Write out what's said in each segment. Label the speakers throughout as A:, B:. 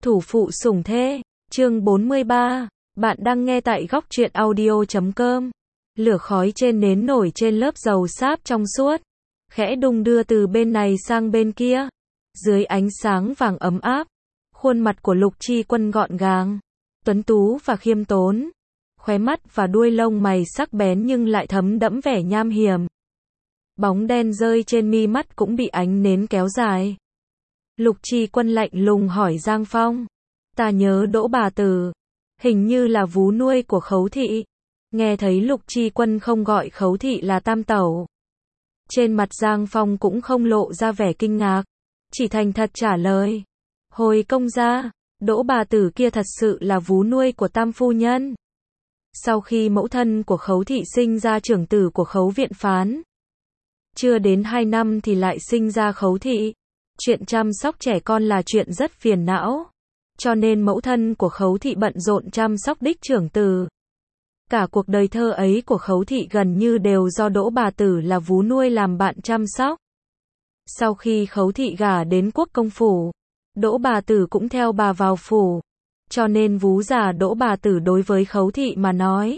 A: Thủ phụ sủng thê, chương 43, bạn đang nghe tại góc truyện audio.com. Lửa khói trên nến nổi trên lớp dầu sáp trong suốt, khẽ đung đưa từ bên này sang bên kia. Dưới ánh sáng vàng ấm áp, khuôn mặt của Lục Chi Quân gọn gàng, tuấn tú và khiêm tốn. Khóe mắt và đuôi lông mày sắc bén nhưng lại thấm đẫm vẻ nham hiểm. Bóng đen rơi trên mi mắt cũng bị ánh nến kéo dài. Lục Chi Quân lạnh lùng hỏi Giang Phong. Ta nhớ Đỗ bà tử, hình như là vú nuôi của Khấu thị. Nghe thấy Lục Chi Quân không gọi Khấu thị là tam tẩu. Trên mặt Giang Phong cũng không lộ ra vẻ kinh ngạc, chỉ thành thật trả lời. Hồi công gia, Đỗ bà tử kia thật sự là vú nuôi của tam phu nhân. Sau khi mẫu thân của Khấu thị sinh ra trưởng tử của Khấu viện phán, chưa đến 2 năm thì lại sinh ra Khấu thị. Chuyện chăm sóc trẻ con là chuyện rất phiền não, cho nên mẫu thân của Khấu thị bận rộn chăm sóc đích trưởng tử. Cả cuộc đời thơ ấy của Khấu thị gần như đều do Đỗ bà tử là vú nuôi làm bạn chăm sóc. Sau khi Khấu thị gả đến Quốc công phủ, Đỗ bà tử cũng theo bà vào phủ, cho nên vú già Đỗ bà tử đối với Khấu thị mà nói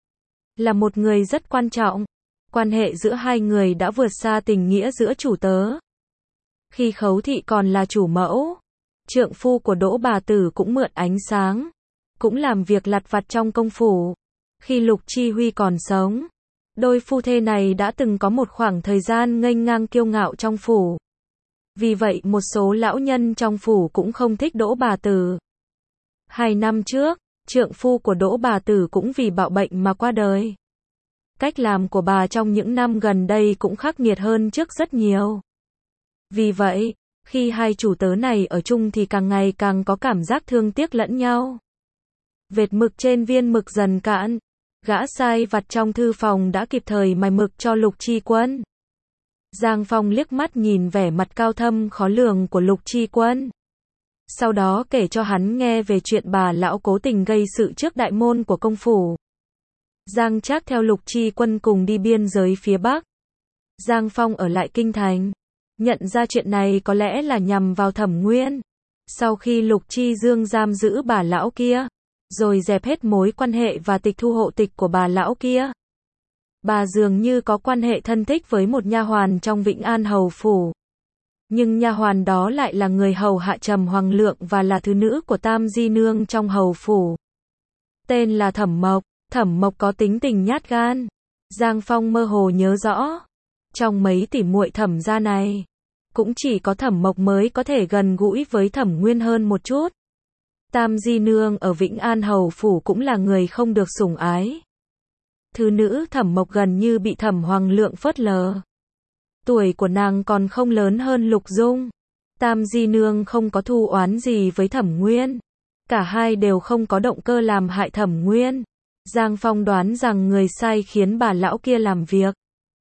A: là một người rất quan trọng. Quan hệ giữa hai người đã vượt xa tình nghĩa giữa chủ tớ. Khi Khấu thị còn là chủ mẫu, trượng phu của Đỗ bà tử cũng mượn ánh sáng, cũng làm việc lặt vặt trong công phủ. Khi Lục Chi Huy còn sống, đôi phu thê này đã từng có một khoảng thời gian nghênh ngang kiêu ngạo trong phủ. Vì vậy một số lão nhân trong phủ cũng không thích Đỗ bà tử. 2 năm trước, trượng phu của Đỗ bà tử cũng vì bạo bệnh mà qua đời. Cách làm của bà trong những năm gần đây cũng khắc nghiệt hơn trước rất nhiều. Vì vậy, khi hai chủ tớ này ở chung thì càng ngày càng có cảm giác thương tiếc lẫn nhau. Vệt mực trên viên mực dần cạn, gã sai vặt trong thư phòng đã kịp thời mài mực cho Lục Chi Quân. Giang Phong liếc mắt nhìn vẻ mặt cao thâm khó lường của Lục Chi Quân. Sau đó kể cho hắn nghe về chuyện bà lão cố tình gây sự trước đại môn của công phủ. Giang Trác theo Lục Chi Quân cùng đi biên giới phía Bắc. Giang Phong ở lại kinh thành, nhận ra chuyện này có lẽ là nhằm vào Thẩm Nguyên. Sau khi Lục Chi Dương giam giữ bà lão kia, rồi dẹp hết mối quan hệ và tịch thu hộ tịch của bà lão kia, bà dường như có quan hệ thân thích với một nha hoàn trong Vĩnh An hầu phủ. Nhưng nha hoàn đó lại là người hầu hạ Trầm Hoàng Lượng và là thứ nữ của Tam Di Nương trong hầu phủ. Tên là Thẩm Mộc. Thẩm Mộc có tính tình nhát gan. Giang Phong mơ hồ nhớ rõ, trong mấy tỷ muội Thẩm gia này, cũng chỉ có Thẩm Mộc mới có thể gần gũi với Thẩm Nguyên hơn một chút. Tam Di Nương ở Vĩnh An hầu phủ cũng là người không được sủng ái. Thứ nữ Thẩm Mộc gần như bị Thẩm Hoàng Lượng phớt lờ. Tuổi của nàng còn không lớn hơn Lục Dung. Tam Di Nương không có thù oán gì với Thẩm Nguyên. Cả hai đều không có động cơ làm hại Thẩm Nguyên. Giang Phong đoán rằng người sai khiến bà lão kia làm việc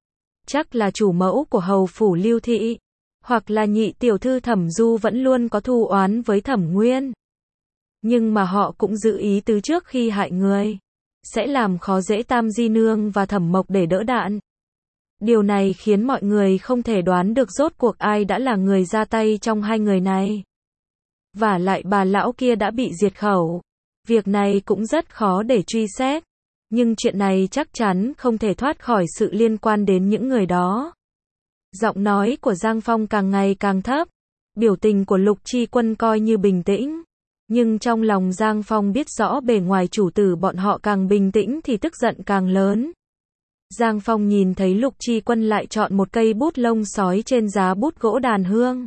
A: chắc là chủ mẫu của hầu phủ Lưu Thị, hoặc là nhị tiểu thư Thẩm Du vẫn luôn có thù oán với Thẩm Nguyên. Nhưng mà họ cũng giữ ý tứ trước khi hại người, sẽ làm khó dễ Tam Di Nương và Thẩm Mộc để đỡ đạn. Điều này khiến mọi người không thể đoán được rốt cuộc ai đã là người ra tay trong hai người này. Vả lại bà lão kia đã bị diệt khẩu. Việc này cũng rất khó để truy xét, nhưng chuyện này chắc chắn không thể thoát khỏi sự liên quan đến những người đó. Giọng nói của Giang Phong càng ngày càng thấp, biểu tình của Lục Chi Quân coi như bình tĩnh, nhưng trong lòng Giang Phong biết rõ bề ngoài chủ tử bọn họ càng bình tĩnh thì tức giận càng lớn. Giang Phong nhìn thấy Lục Chi Quân lại chọn một cây bút lông sói trên giá bút gỗ đàn hương.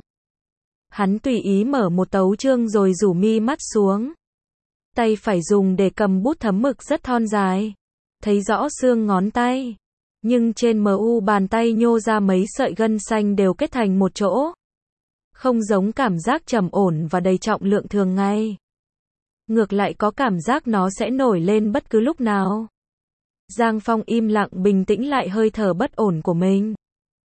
A: Hắn tùy ý mở một tấu chương rồi rủ mi mắt xuống. Tay phải dùng để cầm bút thấm mực rất thon dài, thấy rõ xương ngón tay, nhưng trên mu bàn tay nhô ra mấy sợi gân xanh đều kết thành một chỗ. Không giống cảm giác trầm ổn và đầy trọng lượng thường ngày. Ngược lại có cảm giác nó sẽ nổi lên bất cứ lúc nào. Giang Phong im lặng bình tĩnh lại hơi thở bất ổn của mình.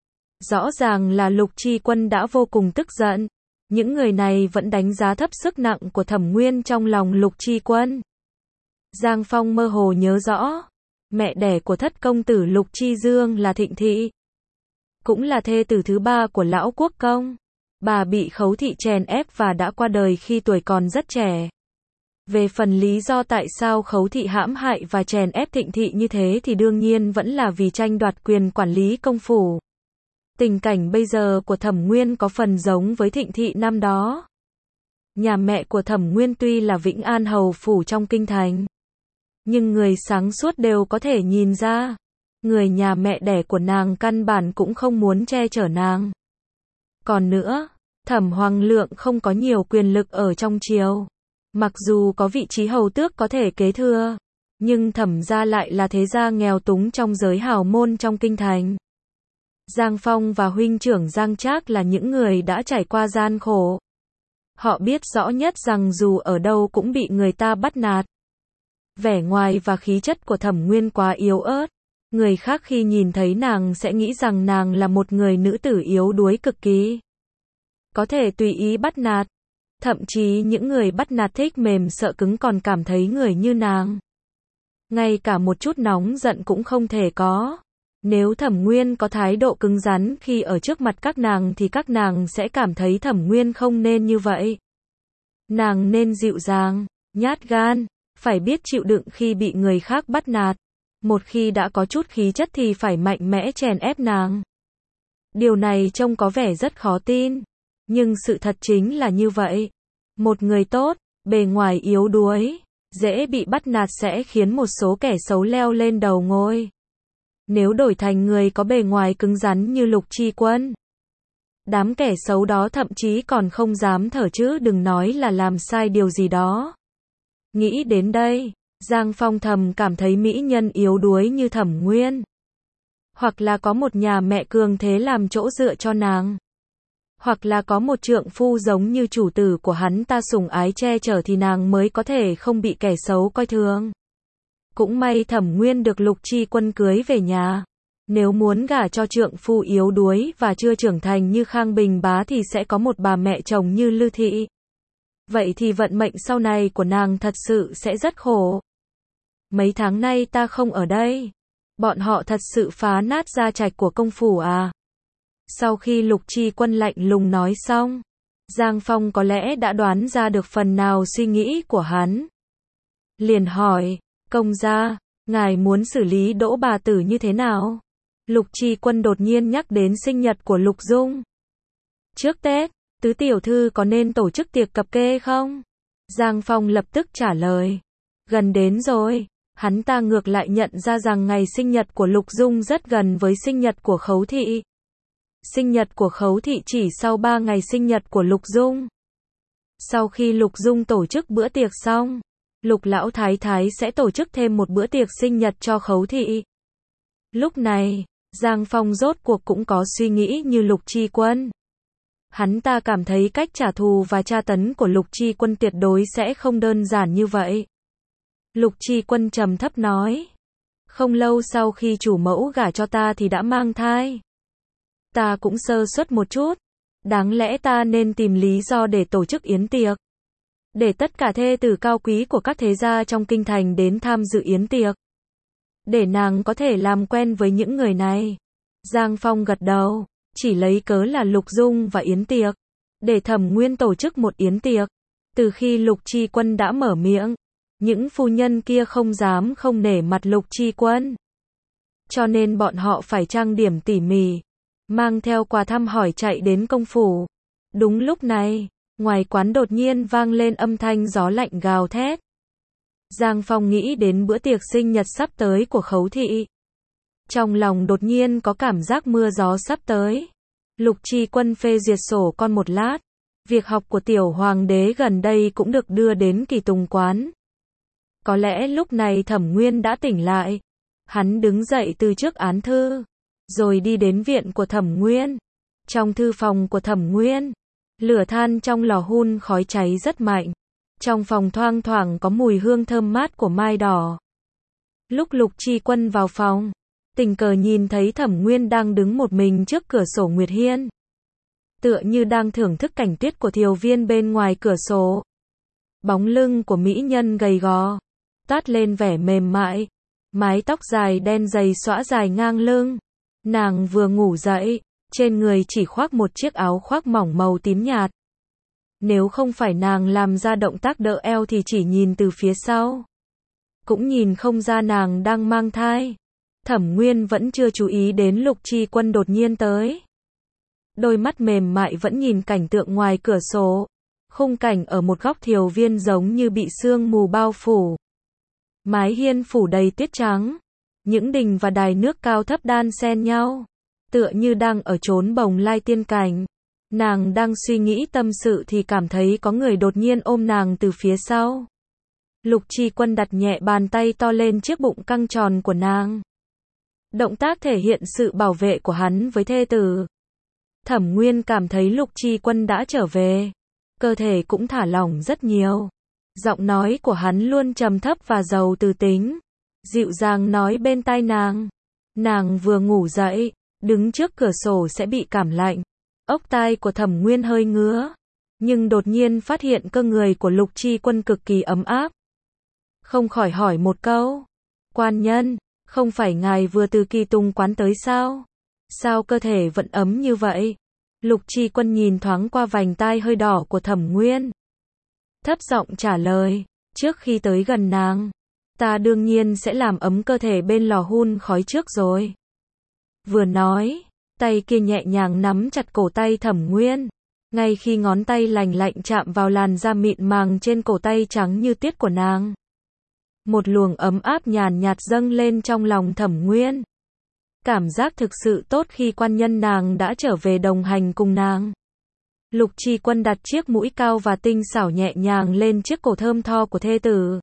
A: Rõ ràng là Lục Chi Quân đã vô cùng tức giận. Những người này vẫn đánh giá thấp sức nặng của Thẩm Nguyên trong lòng Lục Chi Quân. Giang Phong mơ hồ nhớ rõ, mẹ đẻ của thất công tử Lục Chi Dương là Thịnh Thị, cũng là thê tử thứ 3 của lão quốc công. Bà bị Khấu Thị chèn ép và đã qua đời khi tuổi còn rất trẻ. Về phần lý do tại sao Khấu Thị hãm hại và chèn ép Thịnh Thị như thế thì đương nhiên vẫn là vì tranh đoạt quyền quản lý công phủ. Tình cảnh bây giờ của Thẩm Nguyên có phần giống với Thịnh Thị năm đó. Nhà mẹ của Thẩm Nguyên tuy là Vĩnh An hầu phủ trong kinh thành, nhưng người sáng suốt đều có thể nhìn ra, người nhà mẹ đẻ của nàng căn bản cũng không muốn che chở nàng. Còn nữa, Thẩm Hoàng Lượng không có nhiều quyền lực ở trong triều. Mặc dù có vị trí hầu tước có thể kế thừa, nhưng Thẩm gia lại là thế gia nghèo túng trong giới hào môn trong kinh thành. Giang Phong và huynh trưởng Giang Trác là những người đã trải qua gian khổ. Họ biết rõ nhất rằng dù ở đâu cũng bị người ta bắt nạt. Vẻ ngoài và khí chất của Thẩm Nguyên quá yếu ớt. Người khác khi nhìn thấy nàng sẽ nghĩ rằng nàng là một người nữ tử yếu đuối cực kỳ, có thể tùy ý bắt nạt. Thậm chí những người bắt nạt thích mềm sợ cứng còn cảm thấy người như nàng, ngay cả một chút nóng giận cũng không thể có. Nếu Thẩm Nguyên có thái độ cứng rắn khi ở trước mặt các nàng thì các nàng sẽ cảm thấy Thẩm Nguyên không nên như vậy. Nàng nên dịu dàng, nhát gan, phải biết chịu đựng khi bị người khác bắt nạt. Một khi đã có chút khí chất thì phải mạnh mẽ chèn ép nàng. Điều này trông có vẻ rất khó tin, nhưng sự thật chính là như vậy. Một người tốt, bề ngoài yếu đuối, dễ bị bắt nạt sẽ khiến một số kẻ xấu leo lên đầu ngôi. Nếu đổi thành người có bề ngoài cứng rắn như Lục Tri Quân, đám kẻ xấu đó thậm chí còn không dám thở chứ đừng nói là làm sai điều gì đó. Nghĩ đến đây, Giang Phong thầm cảm thấy mỹ nhân yếu đuối như Thẩm Nguyên, hoặc là có một nhà mẹ cường thế làm chỗ dựa cho nàng, hoặc là có một trượng phu giống như chủ tử của hắn ta sủng ái che chở thì nàng mới có thể không bị kẻ xấu coi thường. Cũng may Thẩm Nguyên được Lục Tri Quân cưới về nhà. Nếu muốn gả cho trượng phu yếu đuối và chưa trưởng thành như Khang Bình Bá thì sẽ có một bà mẹ chồng như Lư Thị. Vậy thì vận mệnh sau này của nàng thật sự sẽ rất khổ. Mấy tháng nay ta không ở đây. Bọn họ thật sự phá nát gia trạch của công phủ à? Sau khi Lục Tri Quân lạnh lùng nói xong, Giang Phong có lẽ đã đoán ra được phần nào suy nghĩ của hắn. Liền hỏi, công gia, ngài muốn xử lý Đỗ bà tử như thế nào? Lục Tri Quân đột nhiên nhắc đến sinh nhật của Lục Dung. Trước Tết, tứ tiểu thư có nên tổ chức tiệc cập kê không? Giang Phong lập tức trả lời. Gần đến rồi. Hắn ta ngược lại nhận ra rằng ngày sinh nhật của Lục Dung rất gần với sinh nhật của Khấu Thị. Sinh nhật của Khấu Thị chỉ sau 3 ngày sinh nhật của Lục Dung. Sau khi Lục Dung tổ chức bữa tiệc xong, Lục Lão Thái Thái sẽ tổ chức thêm một bữa tiệc sinh nhật cho Khấu Thị. Lúc này, Giang Phong rốt cuộc cũng có suy nghĩ như Lục Tri Quân. Hắn ta cảm thấy cách trả thù và tra tấn của Lục Tri Quân tuyệt đối sẽ không đơn giản như vậy. Lục Tri Quân trầm thấp nói. Không lâu sau khi chủ mẫu gả cho ta thì đã mang thai. Ta cũng sơ suất một chút. Đáng lẽ ta nên tìm lý do để tổ chức yến tiệc. Để tất cả thê tử cao quý của các thế gia trong kinh thành đến tham dự yến tiệc. Để nàng có thể làm quen với những người này. Giang Phong gật đầu, chỉ lấy cớ là Lục Dung và yến tiệc. Để Thẩm Nguyên tổ chức một yến tiệc. Từ khi Lục Tri Quân đã mở miệng, những phu nhân kia không dám không nể mặt Lục Tri Quân. Cho nên bọn họ phải trang điểm tỉ mỉ, mang theo quà thăm hỏi chạy đến công phủ. Đúng lúc này, ngoài quán đột nhiên vang lên âm thanh gió lạnh gào thét. Giang Phong nghĩ đến bữa tiệc sinh nhật sắp tới của Khấu Thị. Trong lòng đột nhiên có cảm giác mưa gió sắp tới. Lục Tri Quân phê duyệt sổ con một lát. Việc học của tiểu hoàng đế gần đây cũng được đưa đến Kỳ Tùng quán. Có lẽ lúc này Thẩm Nguyên đã tỉnh lại. Hắn đứng dậy từ trước án thư, rồi đi đến viện của Thẩm Nguyên. Trong thư phòng của Thẩm Nguyên, lửa than trong lò hun khói cháy rất mạnh. Trong phòng thoang thoảng có mùi hương thơm mát của mai đỏ. Lúc Lục Tri Quân vào phòng, tình cờ nhìn thấy Thẩm Nguyên đang đứng một mình trước cửa sổ Nguyệt Hiên. Tựa như đang thưởng thức cảnh tuyết của thiều viên bên ngoài cửa sổ. Bóng lưng của mỹ nhân gầy gò, toát lên vẻ mềm mại. Mái tóc dài đen dày xõa dài ngang lưng. Nàng vừa ngủ dậy, trên người chỉ khoác một chiếc áo khoác mỏng màu tím nhạt. Nếu không phải nàng làm ra động tác đỡ eo thì chỉ nhìn từ phía sau, cũng nhìn không ra nàng đang mang thai. Thẩm Nguyên vẫn chưa chú ý đến Lục Chi Quân đột nhiên tới. Đôi mắt mềm mại vẫn nhìn cảnh tượng ngoài cửa sổ. Khung cảnh ở một góc thiều viên giống như bị sương mù bao phủ. Mái hiên phủ đầy tuyết trắng. Những đình và đài nước cao thấp đan xen nhau, tựa như đang ở chốn bồng lai tiên cảnh. Nàng đang suy nghĩ tâm sự thì cảm thấy có người đột nhiên ôm nàng từ phía sau. Lục Chi Quân đặt nhẹ bàn tay to lên chiếc bụng căng tròn của nàng. Động tác thể hiện sự bảo vệ của hắn với thê tử. Thẩm Nguyên cảm thấy Lục Chi Quân đã trở về, cơ thể cũng thả lỏng rất nhiều. Giọng nói của hắn luôn trầm thấp và giàu từ tính, dịu dàng nói bên tai nàng. Nàng vừa ngủ dậy, đứng trước cửa sổ sẽ bị cảm lạnh. Ốc tai của Thẩm Nguyên hơi ngứa, nhưng đột nhiên phát hiện cơ người của Lục Chi Quân cực kỳ ấm áp. Không khỏi hỏi một câu, quan nhân, không phải ngài vừa từ Kỳ Tùng quán tới sao? Sao cơ thể vẫn ấm như vậy? Lục Chi Quân nhìn thoáng qua vành tai hơi đỏ của Thẩm Nguyên, thấp giọng trả lời, trước khi tới gần nàng, ta đương nhiên sẽ làm ấm cơ thể bên lò hun khói trước rồi. Vừa nói, tay kia nhẹ nhàng nắm chặt cổ tay Thẩm Nguyên, ngay khi ngón tay lành lạnh chạm vào làn da mịn màng trên cổ tay trắng như tuyết của nàng. Một luồng ấm áp nhàn nhạt dâng lên trong lòng Thẩm Nguyên. Cảm giác thực sự tốt khi quan nhân nàng đã trở về đồng hành cùng nàng. Lục Chi Quân đặt chiếc mũi cao và tinh xảo nhẹ nhàng lên chiếc cổ thơm tho của thê tử.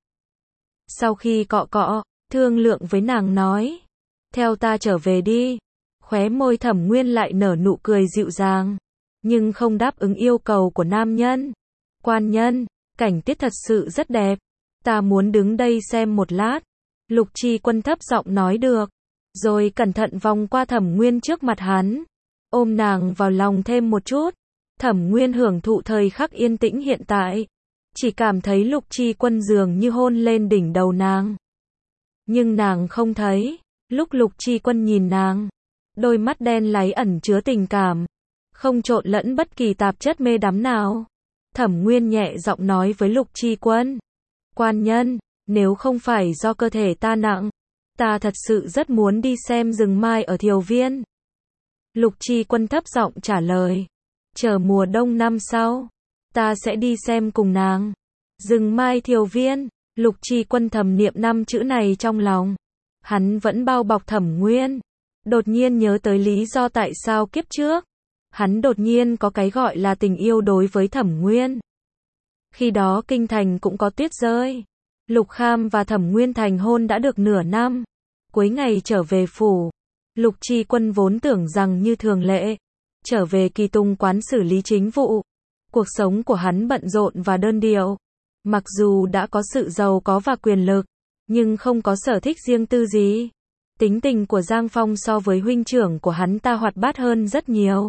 A: Sau khi cọ cọ, thương lượng với nàng nói, theo ta trở về đi. Khóe môi Thẩm Nguyên lại nở nụ cười dịu dàng, nhưng không đáp ứng yêu cầu của nam nhân. Quan nhân, cảnh tiết thật sự rất đẹp, ta muốn đứng đây xem một lát. Lục Chi Quân thấp giọng nói được, rồi cẩn thận vòng qua Thẩm Nguyên trước mặt hắn, ôm nàng vào lòng thêm một chút. Thẩm Nguyên hưởng thụ thời khắc yên tĩnh hiện tại, chỉ cảm thấy Lục Chi Quân dường như hôn lên đỉnh đầu nàng. Nhưng nàng không thấy, lúc Lục Chi Quân nhìn nàng, đôi mắt đen láy ẩn chứa tình cảm, không trộn lẫn bất kỳ tạp chất mê đắm nào. Thẩm Nguyên nhẹ giọng nói với Lục Chi Quân, quan nhân, nếu không phải do cơ thể ta nặng, ta thật sự rất muốn đi xem rừng mai ở Thiều Viên. Lục Chi Quân thấp giọng trả lời, chờ mùa đông năm sau, ta sẽ đi xem cùng nàng. Rừng mai Thiều Viên, Lục Chi Quân thầm niệm 5 chữ này trong lòng. Hắn vẫn bao bọc Thẩm Nguyên. Đột nhiên nhớ tới lý do tại sao kiếp trước, hắn đột nhiên có cái gọi là tình yêu đối với Thẩm Nguyên. Khi đó kinh thành cũng có tuyết rơi. Lục Kham và Thẩm Nguyên thành hôn đã được nửa năm. Cuối ngày trở về phủ, Lục Chi Quân vốn tưởng rằng như thường lệ, trở về Kỳ Tùng quán xử lý chính vụ. Cuộc sống của hắn bận rộn và đơn điệu. Mặc dù đã có sự giàu có và quyền lực, nhưng không có sở thích riêng tư gì. Tính tình của Giang Phong so với huynh trưởng của hắn ta hoạt bát hơn rất nhiều,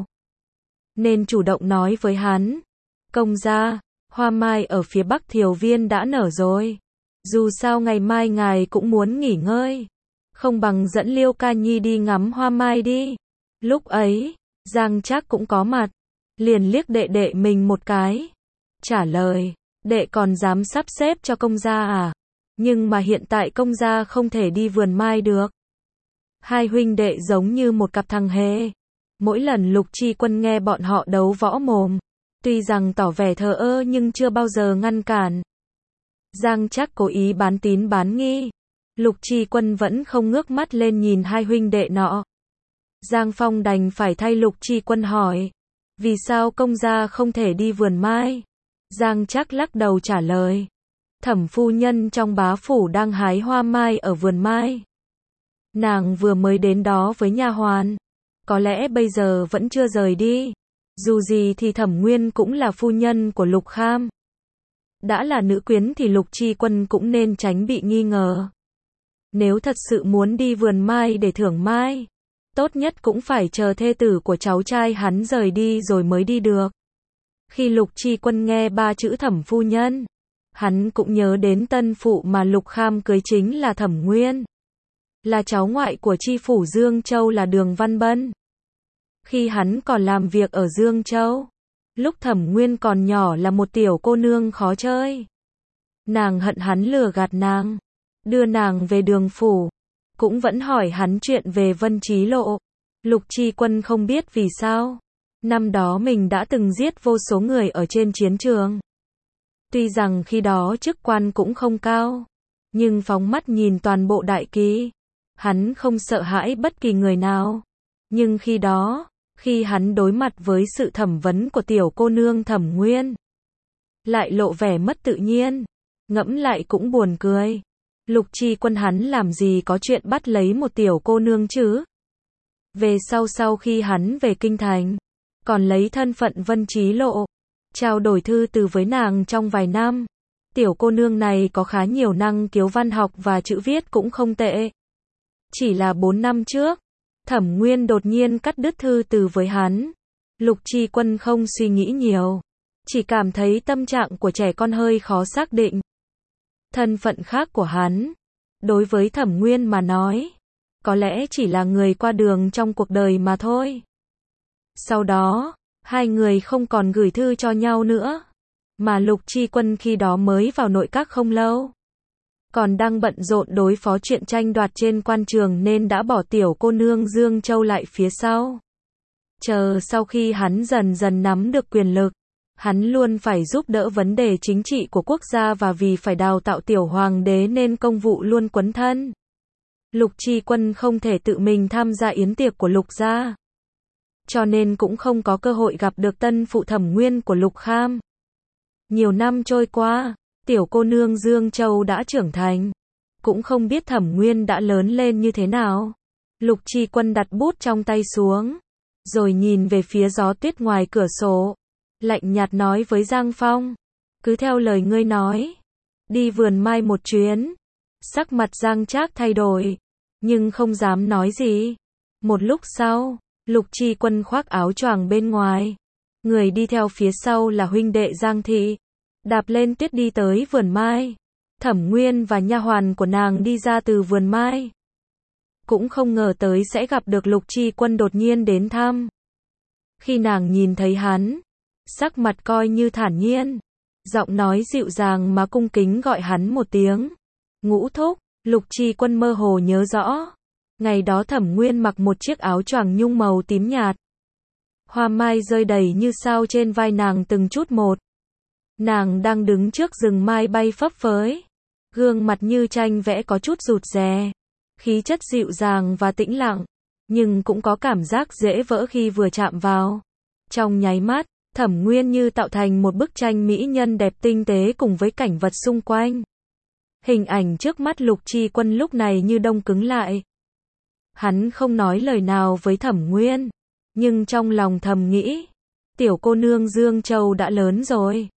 A: nên chủ động nói với hắn, công gia, hoa mai ở phía bắc Thiều Viên đã nở rồi. Dù sao ngày mai ngài cũng muốn nghỉ ngơi, không bằng dẫn Liêu Ca Nhi đi ngắm hoa mai đi. Lúc ấy, Giang Trác cũng có mặt, liền liếc đệ đệ mình một cái, trả lời, đệ còn dám sắp xếp cho công gia à? Nhưng mà hiện tại công gia không thể đi vườn mai được. Hai huynh đệ giống như một cặp thằng hề. Mỗi lần Lục Chi Quân nghe bọn họ đấu võ mồm, tuy rằng tỏ vẻ thờ ơ nhưng chưa bao giờ ngăn cản. Giang Trác cố ý bán tín bán nghi. Lục Chi Quân vẫn không ngước mắt lên nhìn hai huynh đệ nọ. Giang Phong đành phải thay Lục Chi Quân hỏi, vì sao công gia không thể đi vườn mai? Giang Trác lắc đầu trả lời, Thẩm phu nhân trong bá phủ đang hái hoa mai ở vườn mai. Nàng vừa mới đến đó với nha hoàn, có lẽ bây giờ vẫn chưa rời đi. Dù gì thì Thẩm Nguyên cũng là phu nhân của Lục Kham. Đã là nữ quyến thì Lục Chi Quân cũng nên tránh bị nghi ngờ. Nếu thật sự muốn đi vườn mai để thưởng mai, tốt nhất cũng phải chờ thê tử của cháu trai hắn rời đi rồi mới đi được. Khi Lục Chi Quân nghe 3 chữ Thẩm phu nhân, hắn cũng nhớ đến tân phụ mà Lục Kham cưới chính là Thẩm Nguyên, là cháu ngoại của chi phủ Dương Châu là Đường Văn Bân. Khi hắn còn làm việc ở Dương Châu, lúc Thẩm Nguyên còn nhỏ là một tiểu cô nương khó chơi. Nàng hận hắn lừa gạt nàng, đưa nàng về Đường phủ, cũng vẫn hỏi hắn chuyện về Vân Chí Lộ. Lục Tri Quân không biết vì sao, năm đó mình đã từng giết vô số người ở trên chiến trường. Tuy rằng khi đó chức quan cũng không cao, nhưng phóng mắt nhìn toàn bộ đại kỳ, hắn không sợ hãi bất kỳ người nào. Nhưng khi đó, khi hắn đối mặt với sự thẩm vấn của tiểu cô nương Thẩm Nguyên, lại lộ vẻ mất tự nhiên, ngẫm lại cũng buồn cười. Lục Tri Quân hắn làm gì có chuyện bắt lấy một tiểu cô nương chứ? Về sau khi hắn về kinh thành, còn lấy thân phận Vân Chí Lộ, trao đổi thư từ với nàng trong vài năm. Tiểu cô nương này có khá nhiều năng khiếu văn học và chữ viết cũng không tệ. Chỉ là 4 năm trước, Thẩm Nguyên đột nhiên cắt đứt thư từ với hắn. Lục Tri Quân không suy nghĩ nhiều, chỉ cảm thấy tâm trạng của trẻ con hơi khó xác định. Thân phận khác của hắn, đối với Thẩm Nguyên mà nói, có lẽ chỉ là người qua đường trong cuộc đời mà thôi. Sau đó, hai người không còn gửi thư cho nhau nữa, mà Lục Tri Quân khi đó mới vào nội các không lâu, còn đang bận rộn đối phó chuyện tranh đoạt trên quan trường nên đã bỏ tiểu cô nương Dương Châu lại phía sau. Chờ sau khi hắn dần dần nắm được quyền lực, hắn luôn phải giúp đỡ vấn đề chính trị của quốc gia và vì phải đào tạo tiểu hoàng đế nên công vụ luôn quấn thân. Lục Tri Quân không thể tự mình tham gia yến tiệc của Lục gia, cho nên cũng không có cơ hội gặp được tân phụ Thẩm Nguyên của Lục Kham. Nhiều năm trôi qua, tiểu cô nương Dương Châu đã trưởng thành, cũng không biết Thẩm Nguyên đã lớn lên như thế nào. Lục Tri Quân đặt bút trong tay xuống, rồi nhìn về phía gió tuyết ngoài cửa sổ, lạnh nhạt nói với Giang Phong, cứ theo lời ngươi nói, đi vườn mai một chuyến. Sắc mặt Giang Trác thay đổi, nhưng không dám nói gì. Một lúc sau, Lục Tri Quân khoác áo choàng bên ngoài, người đi theo phía sau là huynh đệ Giang Thị, đạp lên tuyết đi tới vườn mai. Thẩm Nguyên và nha hoàn của nàng đi ra từ vườn mai, cũng không ngờ tới sẽ gặp được Lục Tri Quân đột nhiên đến thăm. Khi nàng nhìn thấy hắn, sắc mặt coi như thản nhiên, giọng nói dịu dàng mà cung kính gọi hắn một tiếng Ngũ thúc. Lục Tri Quân mơ hồ nhớ rõ, ngày đó Thẩm Nguyên mặc một chiếc áo choàng nhung màu tím nhạt, hoa mai rơi đầy như sao trên vai nàng từng chút một. Nàng đang đứng trước rừng mai bay phấp phới, gương mặt như tranh vẽ có chút rụt rè, khí chất dịu dàng và tĩnh lặng, nhưng cũng có cảm giác dễ vỡ khi vừa chạm vào. Trong nháy mắt, Thẩm Nguyên như tạo thành một bức tranh mỹ nhân đẹp tinh tế cùng với cảnh vật xung quanh. Hình ảnh trước mắt Lục Tri Quân lúc này như đông cứng lại. Hắn không nói lời nào với Thẩm Nguyên, nhưng trong lòng thầm nghĩ, tiểu cô nương Dương Châu đã lớn rồi.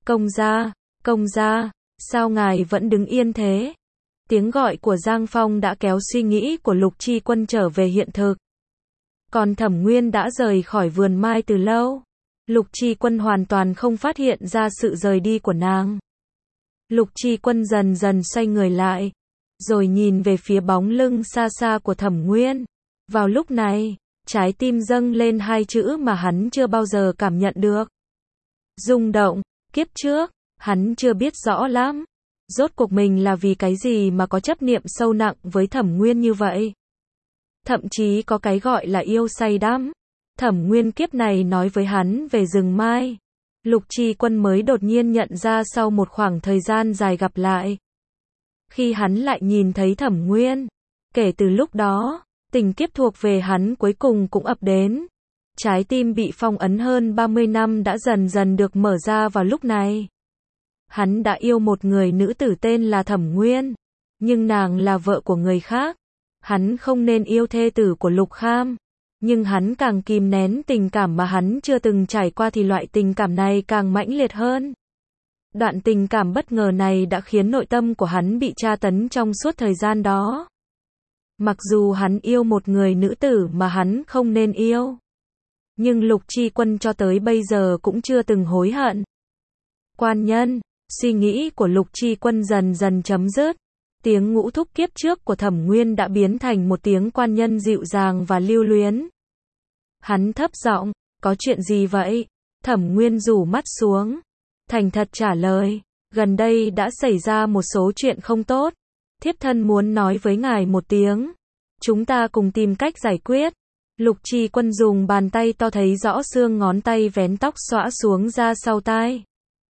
A: Công gia, sao ngài vẫn đứng yên thế? Tiếng gọi của Giang Phong đã kéo suy nghĩ của Lục Tri Quân trở về hiện thực. Còn Thẩm Nguyên đã rời khỏi vườn mai từ lâu. Lục Tri Quân hoàn toàn không phát hiện ra sự rời đi của nàng. Lục Tri Quân dần dần xoay người lại, rồi nhìn về phía bóng lưng xa xa của Thẩm Nguyên. Vào lúc này, trái tim dâng lên hai chữ mà hắn chưa bao giờ cảm nhận được. Rung động. Kiếp trước, hắn chưa biết rõ lắm. Rốt cuộc mình là vì cái gì mà có chấp niệm sâu nặng với Thẩm Nguyên như vậy. Thậm chí có cái gọi là yêu say đắm. Thẩm Nguyên kiếp này nói với hắn về rừng mai. Lục Tri Quân mới đột nhiên nhận ra sau một khoảng thời gian dài gặp lại. Khi hắn lại nhìn thấy Thẩm Nguyên, kể từ lúc đó, tình kiếp thuộc về hắn cuối cùng cũng ập đến. Trái tim bị phong ấn hơn 30 năm đã dần dần được mở ra vào lúc này. Hắn đã yêu một người nữ tử tên là Thẩm Nguyên, nhưng nàng là vợ của người khác. Hắn không nên yêu thê tử của Lục Kham, nhưng hắn càng kìm nén tình cảm mà hắn chưa từng trải qua thì loại tình cảm này càng mãnh liệt hơn. Đoạn tình cảm bất ngờ này đã khiến nội tâm của hắn bị tra tấn trong suốt thời gian đó. Mặc dù hắn yêu một người nữ tử mà hắn không nên yêu, nhưng Lục Tri Quân cho tới bây giờ cũng chưa từng hối hận. Quan nhân, suy nghĩ của Lục Tri Quân dần dần chấm dứt. Tiếng ngũ thúc kiếp trước của Thẩm Nguyên đã biến thành một tiếng quan nhân dịu dàng và lưu luyến. Hắn thấp giọng, có chuyện gì vậy? Thẩm Nguyên rủ mắt xuống, thành thật trả lời, gần đây đã xảy ra một số chuyện không tốt. Thiếp thân muốn nói với ngài một tiếng. Chúng ta cùng tìm cách giải quyết. Lục Chi Quân dùng bàn tay to thấy rõ xương ngón tay vén tóc xõa xuống ra sau tai.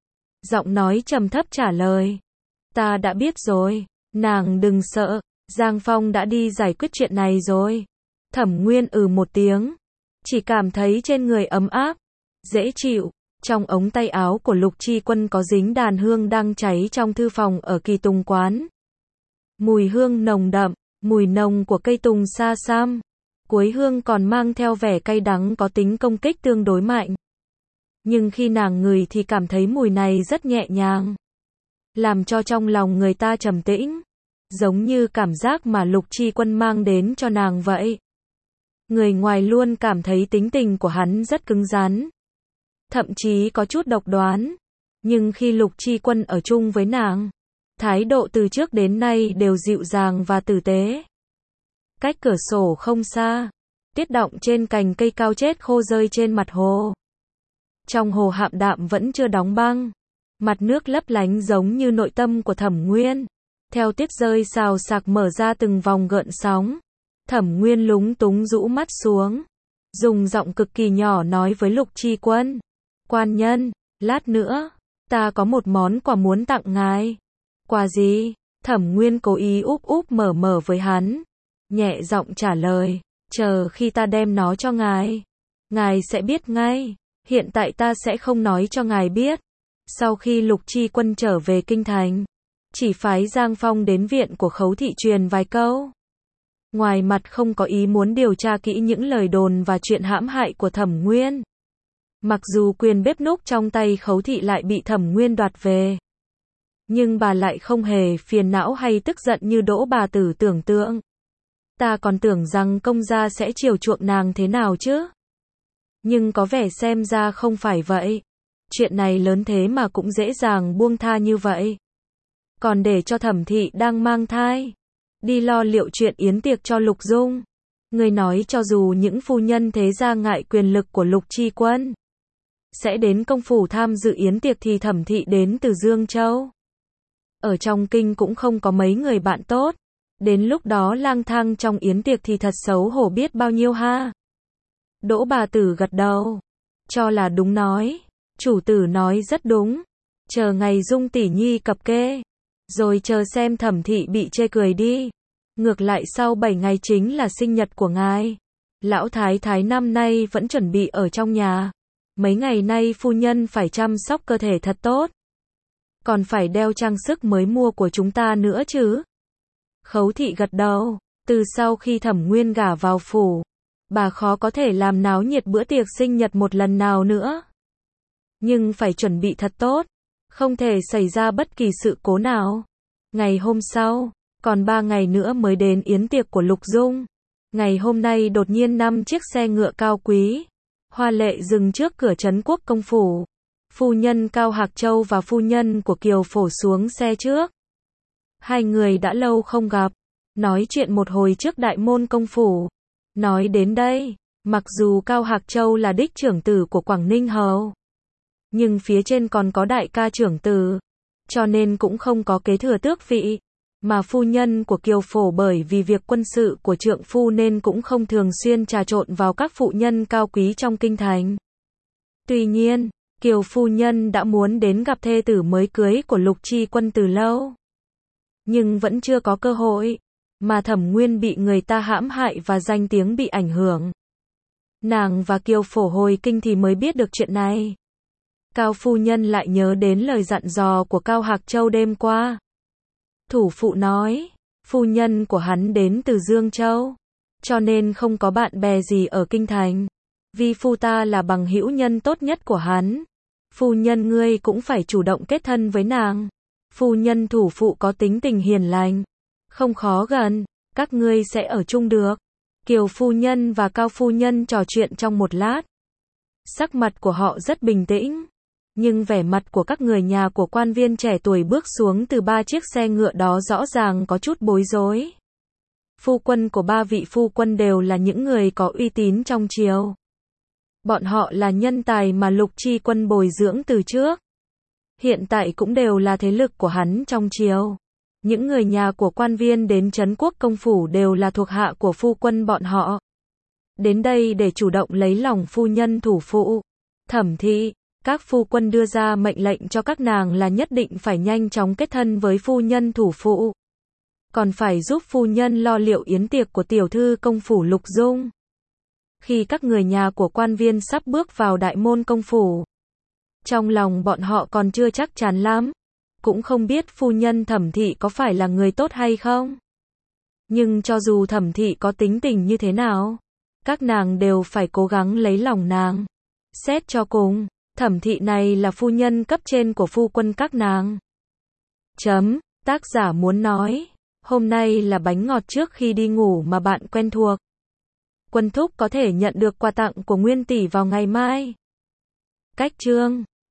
A: Giọng nói trầm thấp trả lời. Ta đã biết rồi, nàng đừng sợ, Giang Phong đã đi giải quyết chuyện này rồi. Thẩm Nguyên một tiếng, chỉ cảm thấy trên người ấm áp, dễ chịu. Trong ống tay áo của Lục Chi Quân có dính đàn hương đang cháy trong thư phòng ở Kỳ Tùng quán. Mùi hương nồng đậm, mùi nồng của cây tùng sa sam. Cuối hương còn mang theo vẻ cay đắng có tính công kích tương đối mạnh. Nhưng khi nàng ngửi thì cảm thấy mùi này rất nhẹ nhàng, làm cho trong lòng người ta trầm tĩnh, giống như cảm giác mà Lục Chi Quân mang đến cho nàng vậy. Người ngoài luôn cảm thấy tính tình của hắn rất cứng rắn, thậm chí có chút độc đoán, nhưng khi Lục Chi Quân ở chung với nàng, thái độ từ trước đến nay đều dịu dàng và tử tế. Cách cửa sổ không xa, tuyết đọng trên cành cây cao chết khô rơi trên mặt hồ. Trong hồ hạm đạm vẫn chưa đóng băng, mặt nước lấp lánh giống như nội tâm của Thẩm Nguyên. Theo tuyết rơi xào xạc mở ra từng vòng gợn sóng. Thẩm Nguyên lúng túng rũ mắt xuống, dùng giọng cực kỳ nhỏ nói với Lục Chi Quân. Quan nhân, lát nữa, ta có một món quà muốn tặng ngài. Quà gì? Thẩm Nguyên cố ý úp úp mở với hắn, nhẹ giọng trả lời, chờ khi ta đem nó cho ngài, ngài sẽ biết ngay, hiện tại ta sẽ không nói cho ngài biết. Sau khi Lục Chi Quân trở về kinh thành, chỉ phái Giang Phong đến viện của Khấu thị truyền vài câu. Ngoài mặt không có ý muốn điều tra kỹ những lời đồn và chuyện hãm hại của Thẩm Nguyên. Mặc dù quyền bếp núc trong tay Khấu thị lại bị Thẩm Nguyên đoạt về, nhưng bà lại không hề phiền não hay tức giận như Đỗ bà tử tưởng tượng. Ta còn tưởng rằng công gia sẽ chiều chuộng nàng thế nào chứ. Nhưng có vẻ xem ra không phải vậy. Chuyện này lớn thế mà cũng dễ dàng buông tha như vậy. Còn để cho Thẩm thị đang mang thai đi lo liệu chuyện yến tiệc cho Lục Dung. Người nói cho dù những phu nhân thế gia ngại quyền lực của Lục Chi Quân sẽ đến công phủ tham dự yến tiệc thì Thẩm thị đến từ Dương Châu. Ở trong kinh cũng không có mấy người bạn tốt. Đến lúc đó lang thang trong yến tiệc thì thật xấu hổ biết bao nhiêu ha. Đỗ bà tử gật đầu, cho là đúng nói. Chủ tử nói rất đúng. Chờ ngày Dung tỷ nhi cập kê, rồi chờ xem Thẩm thị bị chê cười đi. Ngược lại sau 7 ngày chính là sinh nhật của ngài. Lão thái thái năm nay vẫn chuẩn bị ở trong nhà. Mấy ngày nay phu nhân phải chăm sóc cơ thể thật tốt. Còn phải đeo trang sức mới mua của chúng ta nữa chứ. Khấu thị gật đầu. Từ sau khi Thẩm Nguyên gả vào phủ, bà khó có thể làm náo nhiệt bữa tiệc sinh nhật một lần nào nữa. Nhưng phải chuẩn bị thật tốt, không thể xảy ra bất kỳ sự cố nào. Ngày hôm sau, còn 3 ngày nữa mới đến yến tiệc của Lục Dung. Ngày hôm nay đột nhiên 5 chiếc xe ngựa cao quý, hoa lệ dừng trước cửa trấn quốc công phủ. Phu nhân Cao Hạc Châu và phu nhân của Kiều Phổ xuống xe trước. Hai người đã lâu không gặp, nói chuyện một hồi trước đại môn công phủ. Nói đến đây, mặc dù Cao Hạc Châu là đích trưởng tử của Quảng Ninh Hầu, nhưng phía trên còn có đại ca trưởng tử, cho nên cũng không có kế thừa tước vị. Mà phu nhân của Kiều Phổ bởi vì việc quân sự của trượng phu nên cũng không thường xuyên trà trộn vào các phụ nhân cao quý trong kinh thành. Tuy nhiên, Kiều phu nhân đã muốn đến gặp thê tử mới cưới của Lục Chi Quân từ lâu, nhưng vẫn chưa có cơ hội, mà Thẩm Nguyên bị người ta hãm hại và danh tiếng bị ảnh hưởng. Nàng và Kiều Phổ hồi kinh thì mới biết được chuyện này. Cao phu nhân lại nhớ đến lời dặn dò của Cao Hạc Châu đêm qua. Thủ phụ nói, phu nhân của hắn đến từ Dương Châu, cho nên không có bạn bè gì ở kinh thành. Vi phu ta là bằng hữu nhân tốt nhất của hắn. Phu nhân ngươi cũng phải chủ động kết thân với nàng. Phu nhân thủ phụ có tính tình hiền lành, không khó gần, các ngươi sẽ ở chung được. Kiều phu nhân và Cao phu nhân trò chuyện trong một lát. Sắc mặt của họ rất bình tĩnh, nhưng vẻ mặt của các người nhà của quan viên trẻ tuổi bước xuống từ 3 chiếc xe ngựa đó rõ ràng có chút bối rối. Phu quân của 3 vị phu quân đều là những người có uy tín trong triều. Bọn họ là nhân tài mà Lục Chi Quân bồi dưỡng từ trước. Hiện tại cũng đều là thế lực của hắn trong triều. Những người nhà của quan viên đến Trấn Quốc công phủ đều là thuộc hạ của phu quân bọn họ. Đến đây để chủ động lấy lòng phu nhân thủ phụ. Thẩm Thị, các phu quân đưa ra mệnh lệnh cho các nàng là nhất định phải nhanh chóng kết thân với phu nhân thủ phụ. Còn phải giúp phu nhân lo liệu yến tiệc của tiểu thư công phủ Lục Dung. Khi các người nhà của quan viên sắp bước vào đại môn công phủ, trong lòng bọn họ còn chưa chắc chắn lắm, cũng không biết phu nhân Thẩm Thị có phải là người tốt hay không. Nhưng cho dù Thẩm Thị có tính tình như thế nào, các nàng đều phải cố gắng lấy lòng nàng. Xét cho cùng, Thẩm Thị này là phu nhân cấp trên của phu quân các nàng. Tác giả muốn nói, hôm nay là bánh ngọt trước khi đi ngủ mà bạn quen thuộc. Quân thúc có thể nhận được quà tặng của Nguyên tỷ vào ngày mai. Cách chương